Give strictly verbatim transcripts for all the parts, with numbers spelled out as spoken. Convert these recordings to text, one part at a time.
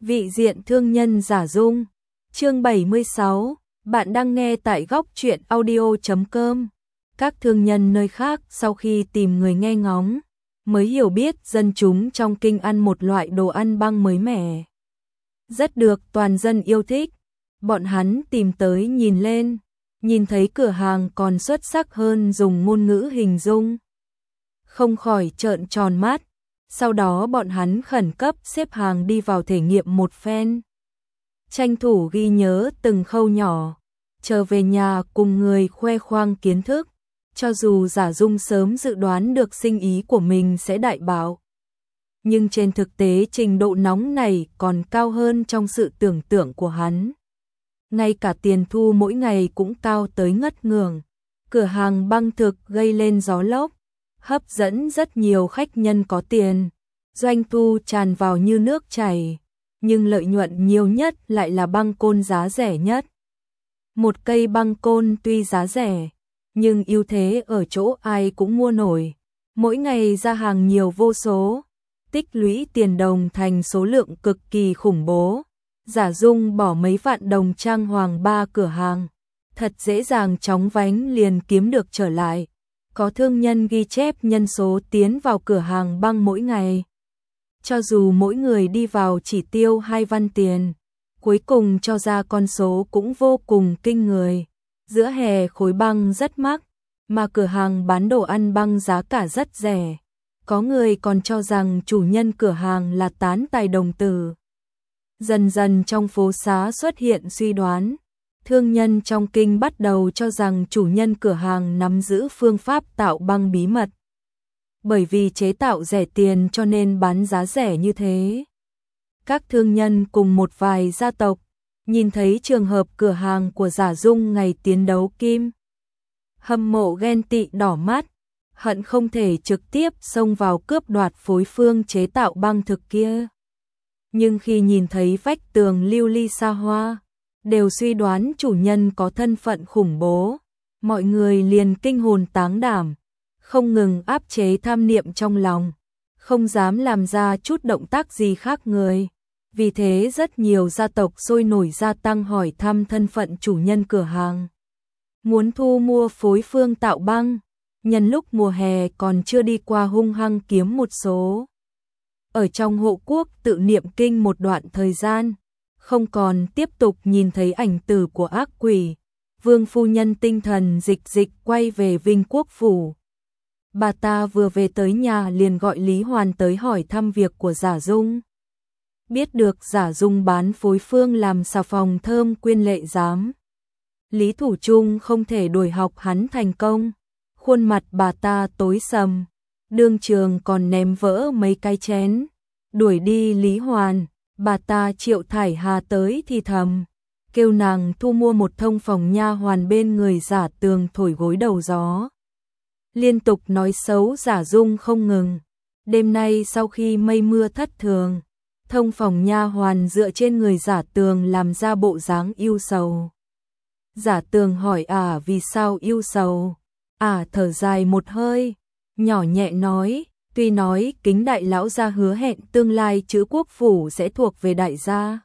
Vị diện thương nhân giả dung. Chương bảy mươi sáu, bạn đang nghe tại góc truyện audio chấm com. Các thương nhân nơi khác sau khi tìm người nghe ngóng, mới hiểu biết dân chúng trong kinh ăn một loại đồ ăn băng mới mẻ. Rất được toàn dân yêu thích. Bọn hắn tìm tới nhìn lên, nhìn thấy cửa hàng còn xuất sắc hơn dùng ngôn ngữ hình dung. Không khỏi trợn tròn mắt. Sau đó bọn hắn khẩn cấp xếp hàng đi vào thể nghiệm một phen. Tranh thủ ghi nhớ từng khâu nhỏ, trở về nhà cùng người khoe khoang kiến thức. Cho dù Giả Dung sớm dự đoán được sinh ý của mình sẽ đại bạo, nhưng trên thực tế trình độ nóng này còn cao hơn trong sự tưởng tượng của hắn. Ngay cả tiền thu mỗi ngày cũng cao tới ngất ngường. Cửa hàng băng thực gây lên gió lốc, hấp dẫn rất nhiều khách nhân có tiền, doanh thu tràn vào như nước chảy, nhưng lợi nhuận nhiều nhất lại là băng côn giá rẻ nhất. Một cây băng côn tuy giá rẻ, nhưng ưu thế ở chỗ ai cũng mua nổi, mỗi ngày ra hàng nhiều vô số, tích lũy tiền đồng thành số lượng cực kỳ khủng bố. Giả Dung bỏ mấy vạn đồng trang hoàng ba cửa hàng, thật dễ dàng chóng vánh liền kiếm được trở lại. Có thương nhân ghi chép nhân số tiến vào cửa hàng băng mỗi ngày. Cho dù mỗi người đi vào chỉ tiêu hai văn tiền, cuối cùng cho ra con số cũng vô cùng kinh người. Giữa hè khối băng rất mắc, mà cửa hàng bán đồ ăn băng giá cả rất rẻ. Có người còn cho rằng chủ nhân cửa hàng là tán tài đồng tử. Dần dần trong phố xá xuất hiện suy đoán. Thương nhân trong kinh bắt đầu cho rằng chủ nhân cửa hàng nắm giữ phương pháp tạo băng bí mật. Bởi vì chế tạo rẻ tiền cho nên bán giá rẻ như thế. Các thương nhân cùng một vài gia tộc nhìn thấy trường hợp cửa hàng của Giả Dung ngày tiến đấu kim, hâm mộ ghen tị đỏ mắt, hận không thể trực tiếp xông vào cướp đoạt phối phương chế tạo băng thực kia. Nhưng khi nhìn thấy vách tường lưu ly xa hoa, đều suy đoán chủ nhân có thân phận khủng bố, mọi người liền kinh hồn táng đảm, không ngừng áp chế tham niệm trong lòng, không dám làm ra chút động tác gì khác người. Vì thế rất nhiều gia tộc sôi nổi gia tăng hỏi thăm thân phận chủ nhân cửa hàng, muốn thu mua phối phương tạo băng, nhân lúc mùa hè còn chưa đi qua hung hăng kiếm một số. Ở trong hộ quốc tự niệm kinh một đoạn thời gian, không còn tiếp tục nhìn thấy ảnh tử của ác quỷ. Vương phu nhân tinh thần dịch dịch quay về Vinh Quốc phủ. Bà ta vừa về tới nhà liền gọi Lý Hoàn tới hỏi thăm việc của Giả Dung. Biết được Giả Dung bán phối phương làm xà phòng thơm quyên lệ giám, Lý Thủ Trung không thể đuổi học hắn thành công. Khuôn mặt bà ta tối sầm, đương trường còn ném vỡ mấy cái chén. Đuổi đi Lý Hoàn, bà ta triệu thải Hà tới thì thầm, kêu nàng thu mua một thông phòng nha hoàn bên người Giả Tường thổi gối đầu gió. Liên tục nói xấu Giả Dung không ngừng. Đêm nay sau khi mây mưa thất thường, thông phòng nha hoàn dựa trên người Giả Tường làm ra bộ dáng yêu sầu. Giả Tường hỏi ả à, vì sao yêu sầu? Ả à, thở dài một hơi, nhỏ nhẹ nói, tuy nói Kính đại lão gia hứa hẹn tương lai Trữ Quốc phủ sẽ thuộc về đại gia,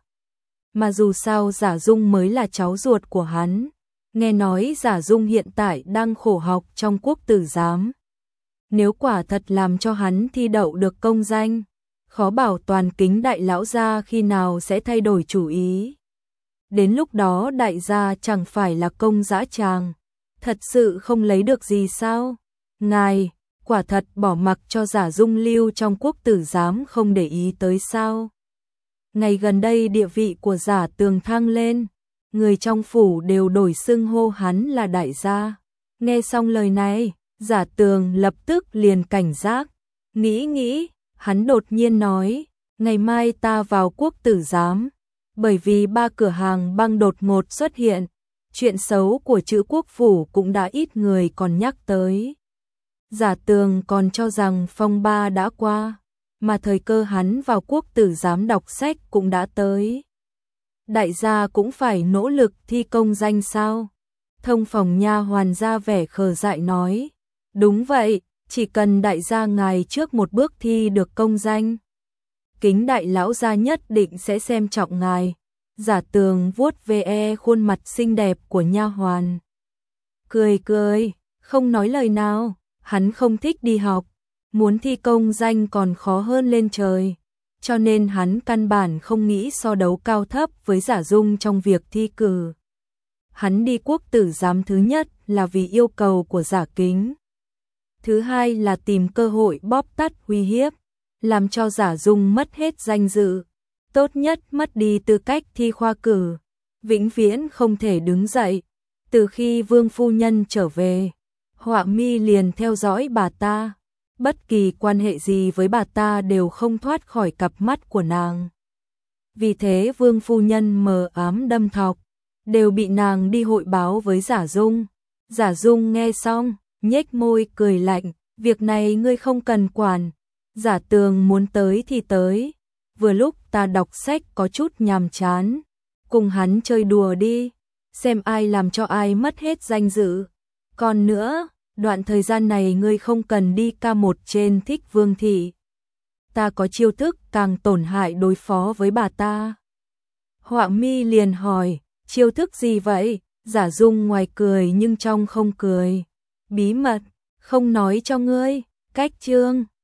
mà dù sao Giả Dung mới là cháu ruột của hắn. Nghe nói Giả Dung hiện tại đang khổ học trong quốc tử giám. Nếu quả thật làm cho hắn thi đậu được công danh, khó bảo toàn Kính đại lão gia khi nào sẽ thay đổi chủ ý. Đến lúc đó đại gia chẳng phải là công dã tràng, thật sự không lấy được gì sao? Ngài, quả thật bỏ mặc cho Giả Dung lưu trong quốc tử giám không để ý tới sao? Ngày gần đây địa vị của Giả Tường thăng lên, người trong phủ đều đổi xưng hô hắn là đại gia. Nghe xong lời này, Giả Tường lập tức liền cảnh giác, nghĩ nghĩ, hắn đột nhiên nói, ngày mai ta vào quốc tử giám, bởi vì ba cửa hàng băng đột ngột xuất hiện, chuyện xấu của Trữ Quốc phủ cũng đã ít người còn nhắc tới. Giả Tường còn cho rằng phong ba đã qua, mà thời cơ hắn vào quốc tử giám đọc sách cũng đã tới. Đại gia cũng phải nỗ lực thi công danh sao? Thông phòng nha hoàn ra vẻ khờ dại nói, đúng vậy, chỉ cần đại gia ngài trước một bước thi được công danh, Kính đại lão gia nhất định sẽ xem trọng ngài. Giả Tường vuốt ve khuôn mặt xinh đẹp của nha hoàn. Cười cười, không nói lời nào, hắn không thích đi học, muốn thi công danh còn khó hơn lên trời, cho nên hắn căn bản không nghĩ so đấu cao thấp với Giả Dung trong việc thi cử. Hắn đi quốc tử giám thứ nhất là vì yêu cầu của Giả Kính. Thứ hai là tìm cơ hội bóp tắt uy hiếp, làm cho Giả Dung mất hết danh dự, tốt nhất mất đi tư cách thi khoa cử, vĩnh viễn không thể đứng dậy. Từ khi Vương phu nhân trở về, Họa Mi liền theo dõi bà ta, bất kỳ quan hệ gì với bà ta đều không thoát khỏi cặp mắt của nàng. Vì thế Vương phu nhân mờ ám đâm thọc, đều bị nàng đi hội báo với Giả Dung. Giả Dung nghe xong, nhếch môi cười lạnh, việc này ngươi không cần quản, Giả Tường muốn tới thì tới, vừa lúc ta đọc sách có chút nhàm chán, cùng hắn chơi đùa đi, xem ai làm cho ai mất hết danh dự. Còn nữa, đoạn thời gian này ngươi không cần đi ca một trên Thích Vương thị. Ta có chiêu thức càng tổn hại đối phó với bà ta. Họa Mi liền hỏi, chiêu thức gì vậy? Giả Dung ngoài cười nhưng trong không cười. Bí mật, không nói cho ngươi. Cách chương